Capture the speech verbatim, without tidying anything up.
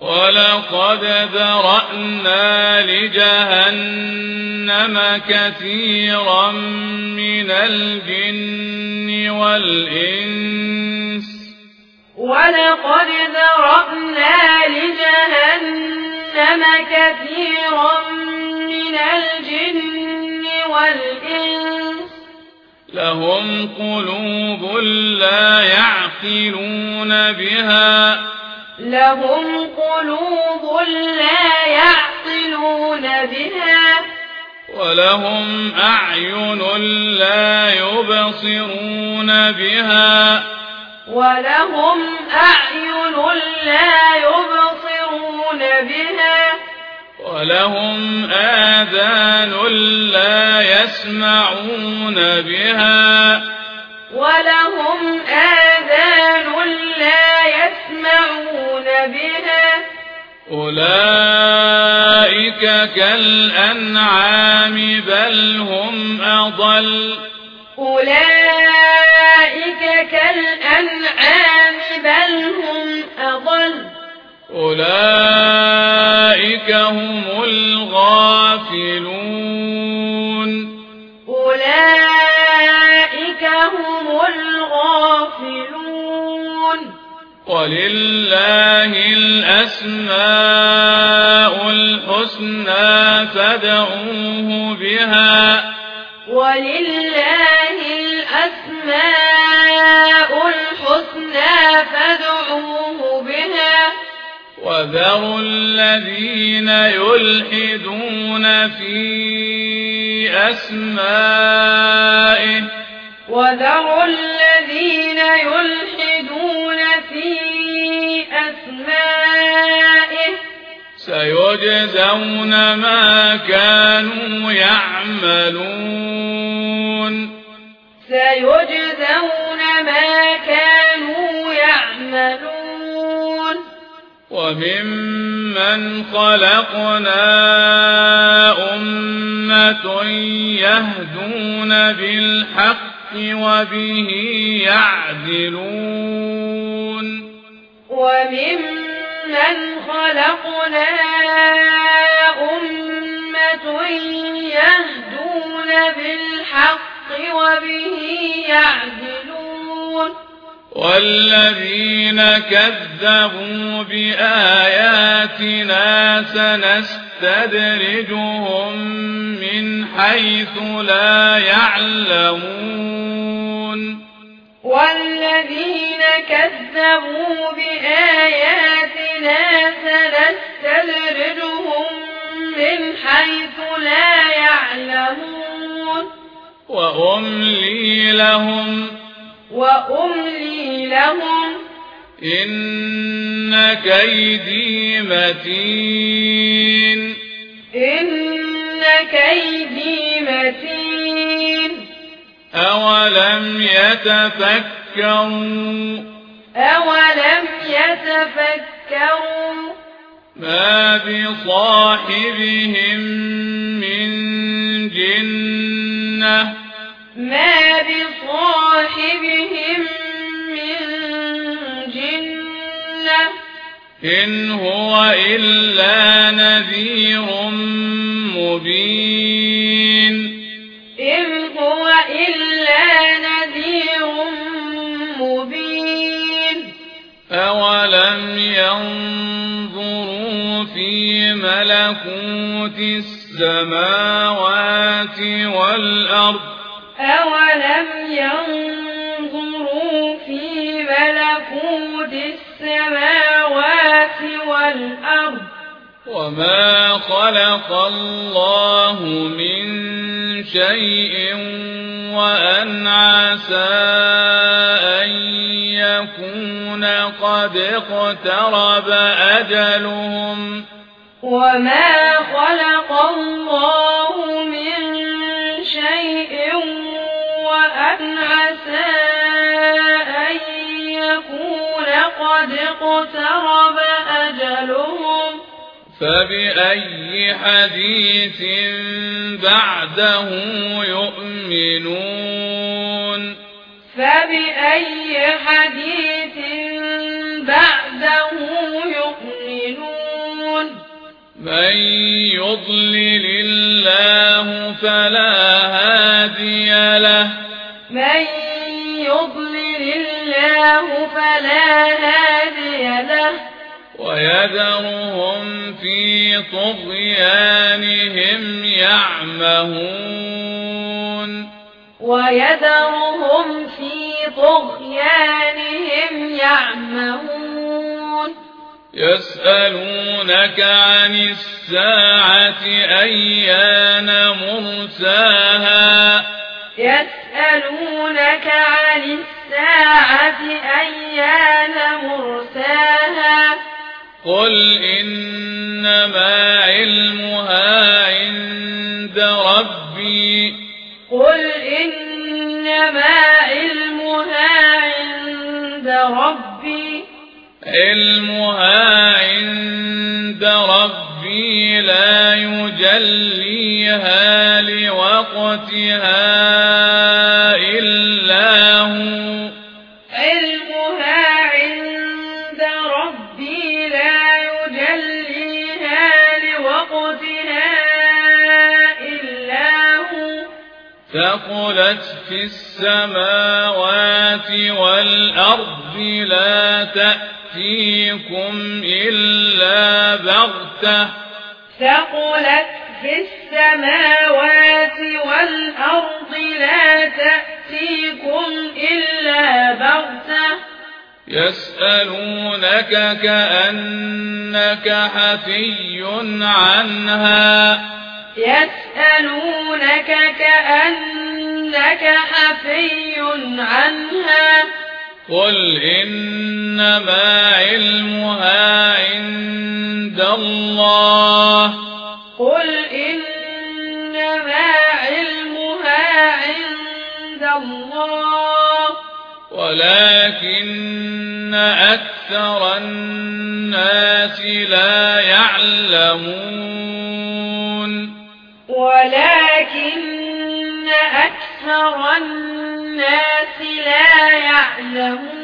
ولقد ذرأنا لجهنم كثيرا من الجن والإنس ولقد ذرأنا لجهنم كثيرا من الجن والإنس لهم قلوب لا يعقلون بها لهم قلوب لا يعقلون بها ولهم أعين لا يبصرون بها ولهم أعين لا يبصرون بها ولهم آذان لا يسمعون بها ولهم آذان لا يسمعون بها أولئك كالأنعام بل هم أضل أولئك كالأنعام بل هم أضل أولئك هم الغافلون أولئك هم الغافلون ولله الأسماء الحسنى فادعوه بها ولله الأسماء الحسنى فادعوه بها وذروا الذين يلحدون في أسمائه وذروا الذين يلحدون في أسمائه سيجزون ما كانوا يعملون سيجزون ما كانوا يعملون وممن خلقنا أمة يهدون بالحق وبه يعدلون وممن خلقنا أمة يهدون بالحق وبه يعدلون والذين كذبوا بآياتنا سنستدرجهم من حيث لا يعلمون والذين كذبوا بآياتنا سنستدرجهم من حيث لا يعلمون وأملي لهم وأملي لهم إن كيدي متين إن كيدي متين أولم يتفكروا أولم يتفكروا ما بصاحبهم من جنة ما بصاحبهم من جنة إن هو إلا نذير مبين إن هو إلا نذير مبين أولم ينظروا في ملكوت السماوات والأرض أولم ينظروا في ملكوت السماوات والأرض وما خلق الله من شيء وأن عسى أن يكون قد اقترب أجلهم وما خلق الله من شيء وأن عسى أن يكون قد اقترب أجلهم فبأي حديث بعده يؤمنون فبأي حديث بعده يؤمنون من يضلل الله فلا هادي له من يضلل الله فلا هادي له ويذرهم في طغيانهم يعمهون ويذرهم في طغيانهم يعمهون يسألونك عن الساعة أيان مرساها يسألونك عن الساعة أيان مرساها قل إنما علمها عند ربي قل إنما علمها عند ربي علمها عند ربي لا يجليها لوقتها إلا هو علمها عند ربي لا يجليها لوقتها إلا هو ثقلت في السماوات والأرض لا تأتيكم إلا بغتة ثقلت في السماوات والأرض لا تأتيكم إلا بغتة يسألونك كأنك حفي عنها يسألونك كأنك حفي عنها قل إنما علمها عند الله قل إنما علمها عند الله ولكن أكثر الناس لا يعلمون ولكن أكثر الناس لا يعلمون